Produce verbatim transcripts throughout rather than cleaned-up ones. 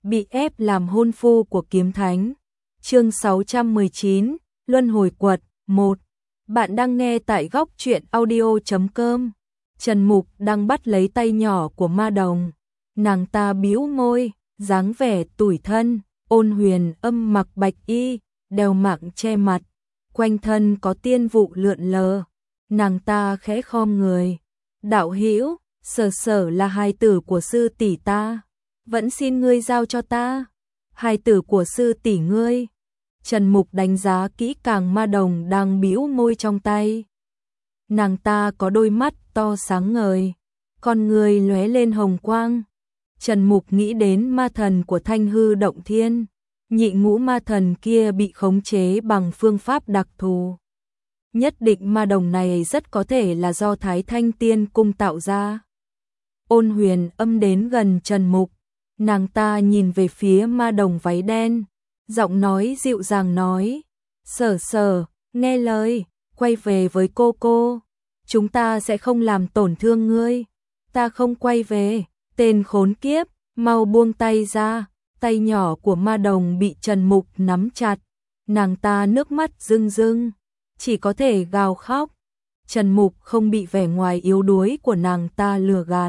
bị ép làm hôn phu của kiếm thánh. Chương sáu trăm mười chín, Luân hồi quật một. Bạn đang nghe tại góc truyện audio chấm com. Trần Mục đang bắt lấy tay nhỏ của Ma Đồng. Nàng ta bĩu môi, dáng vẻ tủi thân. Ôn Huyền Âm mặc bạch y, đeo mạng che mặt, quanh thân có tiên vụ lượn lờ. Nàng ta khẽ khom người. Đạo hữu, Sở Sở là hài tử của sư tỷ ta, vẫn xin ngươi giao cho ta. Hài tử của sư tỷ ngươi. Trần Mục đánh giá kỹ càng Ma Đồng đang bĩu môi trong tay. Nàng ta có đôi mắt to sáng ngời, con người lóe lên hồng quang. Trần Mục nghĩ đến ma thần của Thanh Hư Động Thiên. Nhị ngũ ma thần kia bị khống chế bằng phương pháp đặc thù. Nhất định ma đồng này rất có thể là do Thái Thanh Tiên Cung tạo ra. Ôn Huyền Âm đến gần Trần Mục. Nàng ta nhìn về phía ma đồng váy đen. Giọng nói dịu dàng nói. Sở Sở, nghe lời, quay về với cô cô. Chúng ta sẽ không làm tổn thương ngươi. Ta không quay về. Tên khốn kiếp, mau buông tay ra. Tay nhỏ của ma đồng bị Trần Mục nắm chặt. Nàng ta nước mắt rưng rưng, chỉ có thể gào khóc. Trần Mục không bị vẻ ngoài yếu đuối của nàng ta lừa gạt.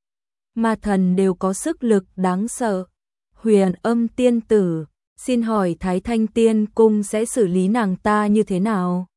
Ma thần đều có sức lực đáng sợ. Huyền Âm tiên tử, xin hỏi Thái Thanh Tiên Cung sẽ xử lý nàng ta như thế nào?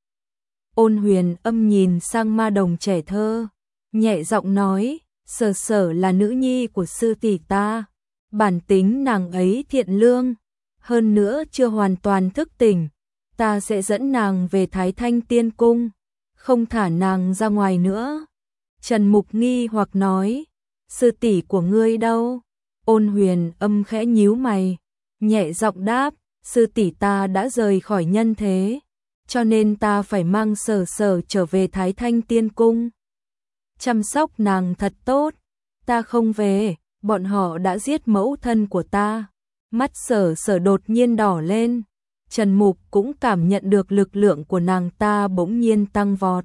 Ôn Huyền Âm nhìn sang ma đồng trẻ thơ, nhẹ giọng nói, Sở Sở là nữ nhi của sư tỷ ta. Bản tính nàng ấy thiện lương, hơn nữa chưa hoàn toàn thức tỉnh. Ta sẽ dẫn nàng về Thái Thanh Tiên Cung, không thả nàng ra ngoài nữa. Trần Mục nghi hoặc nói, sư tỷ của ngươi đâu? Ôn Huyền Âm khẽ nhíu mày, nhẹ giọng đáp, sư tỷ ta đã rời khỏi nhân thế, cho nên ta phải mang Sở Sở trở về Thái Thanh Tiên Cung. Chăm sóc nàng thật tốt, ta không về. Bọn họ đã giết mẫu thân của ta. Mắt Sở Sở đột nhiên đỏ lên. Trần Mục cũng cảm nhận được lực lượng của nàng ta bỗng nhiên tăng vọt.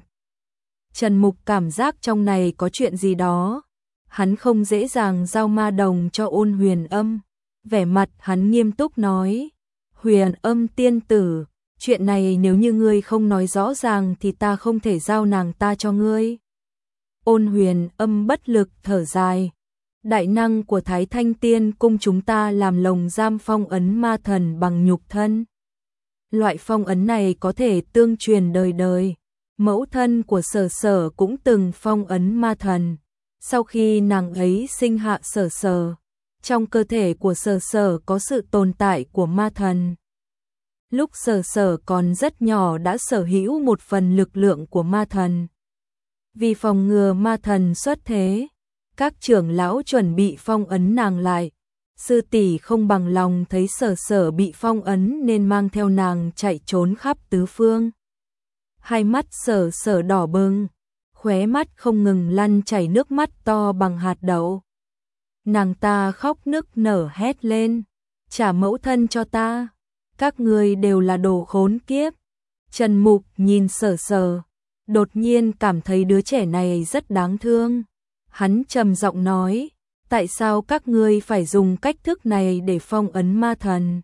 Trần Mục cảm giác trong này có chuyện gì đó. Hắn không dễ dàng giao ma đồng cho Ôn Huyền Âm. Vẻ mặt hắn nghiêm túc nói, Huyền Âm tiên tử, chuyện này nếu như ngươi không nói rõ ràng thì ta không thể giao nàng ta cho ngươi. Ôn Huyền Âm bất lực thở dài. Đại năng của Thái Thanh Tiên Cung chúng ta làm lồng giam phong ấn ma thần bằng nhục thân. Loại phong ấn này có thể tương truyền đời đời. Mẫu thân của Sở Sở cũng từng phong ấn ma thần. Sau khi nàng ấy sinh hạ Sở Sở, trong cơ thể của Sở Sở có sự tồn tại của ma thần. Lúc Sở Sở còn rất nhỏ đã sở hữu một phần lực lượng của ma thần. Vì phòng ngừa ma thần xuất thế, các trưởng lão chuẩn bị phong ấn nàng lại. Sư tỷ không bằng lòng thấy Sở Sở bị phong ấn nên mang theo nàng chạy trốn khắp tứ phương. Hai mắt Sở Sở đỏ bừng, khóe mắt không ngừng lăn chảy nước mắt to bằng hạt đậu. Nàng ta khóc nức nở hét lên, trả mẫu thân cho ta, các ngươi đều là đồ khốn kiếp. Trần Mục nhìn Sở Sở, đột nhiên cảm thấy đứa trẻ này rất đáng thương. Hắn trầm giọng nói, tại sao các ngươi phải dùng cách thức này để phong ấn ma thần?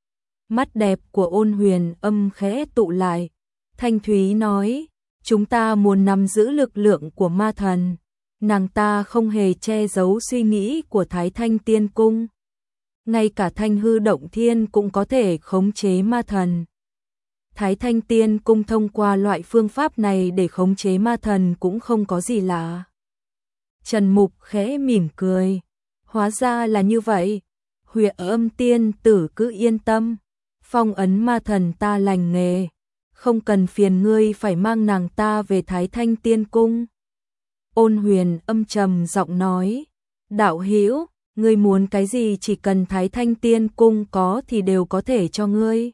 Mắt đẹp của Ôn Huyền Âm khẽ tụ lại, thanh thúy nói, chúng ta muốn nắm giữ lực lượng của ma thần. Nàng ta không hề che giấu suy nghĩ của Thái Thanh Tiên Cung. Ngay cả Thanh Hư Động Thiên cũng có thể khống chế ma thần. Thái Thanh Tiên Cung thông qua loại phương pháp này để khống chế ma thần cũng không có gì lạ. Trần Mục khẽ mỉm cười. Hóa ra là như vậy. Huyền Âm tiên tử cứ yên tâm. Phong ấn ma thần ta lành nghề. Không cần phiền ngươi phải mang nàng ta về Thái Thanh Tiên Cung. Ôn Huyền Âm trầm giọng nói. Đạo hữu, ngươi muốn cái gì chỉ cần Thái Thanh Tiên Cung có thì đều có thể cho ngươi.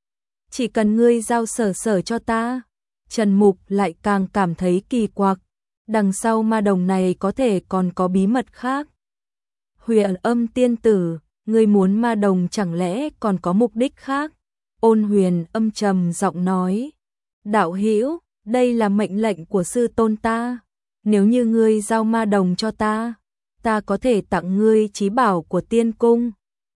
Chỉ cần ngươi giao Sở Sở cho ta. Trần Mục lại càng cảm thấy kỳ quặc. Đằng sau ma đồng này có thể còn có bí mật khác. Huyền Âm tiên tử, ngươi muốn ma đồng chẳng lẽ còn có mục đích khác? Ôn Huyền Âm trầm giọng nói. Đạo hữu, đây là mệnh lệnh của sư tôn ta. Nếu như ngươi giao ma đồng cho ta, ta có thể tặng ngươi chí bảo của tiên cung.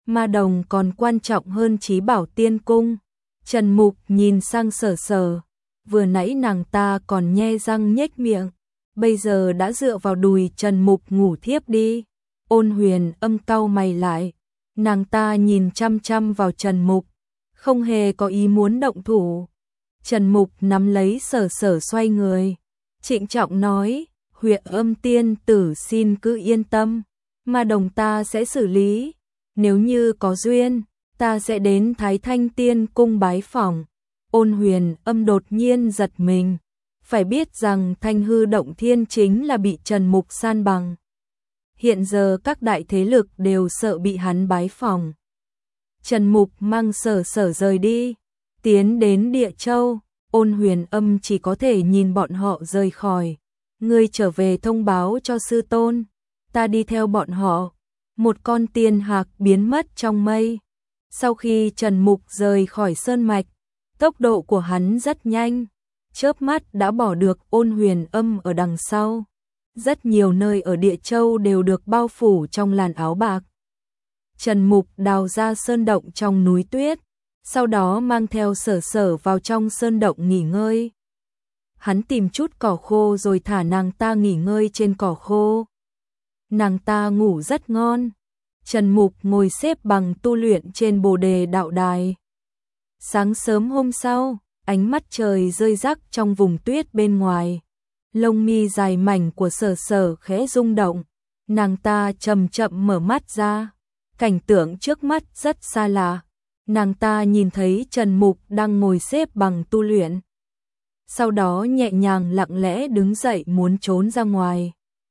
Ma đồng còn quan trọng hơn Chí Bảo Tiên Cung. Trần Mục nhìn sang Sở Sở, vừa nãy nàng ta còn nhe răng nhếch miệng, bây giờ đã dựa vào đùi Trần Mục ngủ thiếp đi. Ôn Huyền Âm cau mày lại, nàng ta nhìn chăm chăm vào Trần Mục, không hề có ý muốn động thủ. Trần Mục nắm lấy Sở Sở xoay người, trịnh trọng nói, Huyền Âm tiên tử xin cứ yên tâm, ma đồng ta sẽ xử lý, nếu như có duyên, ta sẽ đến Thái Thanh Tiên Cung bái phỏng. Ôn Huyền Âm đột nhiên giật mình, phải biết rằng Thanh Hư Động Thiên chính là bị Trần Mục san bằng. Hiện giờ các đại thế lực đều sợ bị hắn bái phỏng. Trần Mục mang Sở Sở rời đi, tiến đến Địa Châu. Ôn Huyền Âm chỉ có thể nhìn bọn họ rời khỏi. Ngươi trở về thông báo cho sư tôn, ta đi theo bọn họ. Một con tiên hạc biến mất trong mây. Sau khi Trần Mục rời khỏi sơn mạch, tốc độ của hắn rất nhanh, chớp mắt đã bỏ được Ôn Huyền Âm ở đằng sau. Rất nhiều nơi ở Địa Châu đều được bao phủ trong làn áo bạc. Trần Mục đào ra sơn động trong núi tuyết, sau đó mang theo Sở Sở vào trong sơn động nghỉ ngơi. Hắn tìm chút cỏ khô rồi thả nàng ta nghỉ ngơi trên cỏ khô. Nàng ta ngủ rất ngon. Trần Mục ngồi xếp bằng tu luyện trên Bồ Đề đạo đài. Sáng sớm hôm sau, ánh mắt trời rơi rắc trong vùng tuyết bên ngoài. Lông mi dài mảnh của Sở Sở khẽ rung động, nàng ta chậm chậm mở mắt ra. Cảnh tượng trước mắt rất xa lạ. Nàng ta nhìn thấy Trần Mục đang ngồi xếp bằng tu luyện. Sau đó nhẹ nhàng lặng lẽ đứng dậy muốn trốn ra ngoài.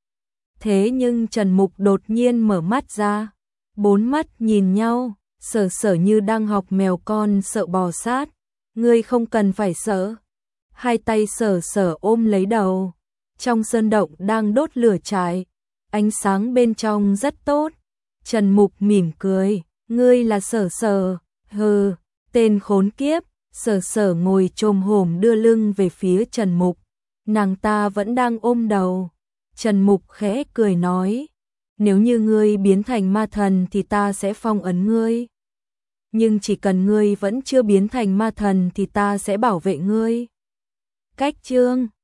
Thế nhưng Trần Mục đột nhiên mở mắt ra. Bốn mắt nhìn nhau, Sở Sở như đang học mèo con sợ bò sát. Ngươi không cần phải sợ. Hai tay Sở Sở ôm lấy đầu. Trong sơn động đang đốt lửa cháy. Ánh sáng bên trong rất tốt. Trần Mục mỉm cười. Ngươi là Sở Sở. Hừ, tên khốn kiếp. Sở Sở ngồi chồm hổm đưa lưng về phía Trần Mục. Nàng ta vẫn đang ôm đầu. Trần Mục khẽ cười nói, nếu như ngươi biến thành ma thần thì ta sẽ phong ấn ngươi. Nhưng chỉ cần ngươi vẫn chưa biến thành ma thần thì ta sẽ bảo vệ ngươi. Cách chương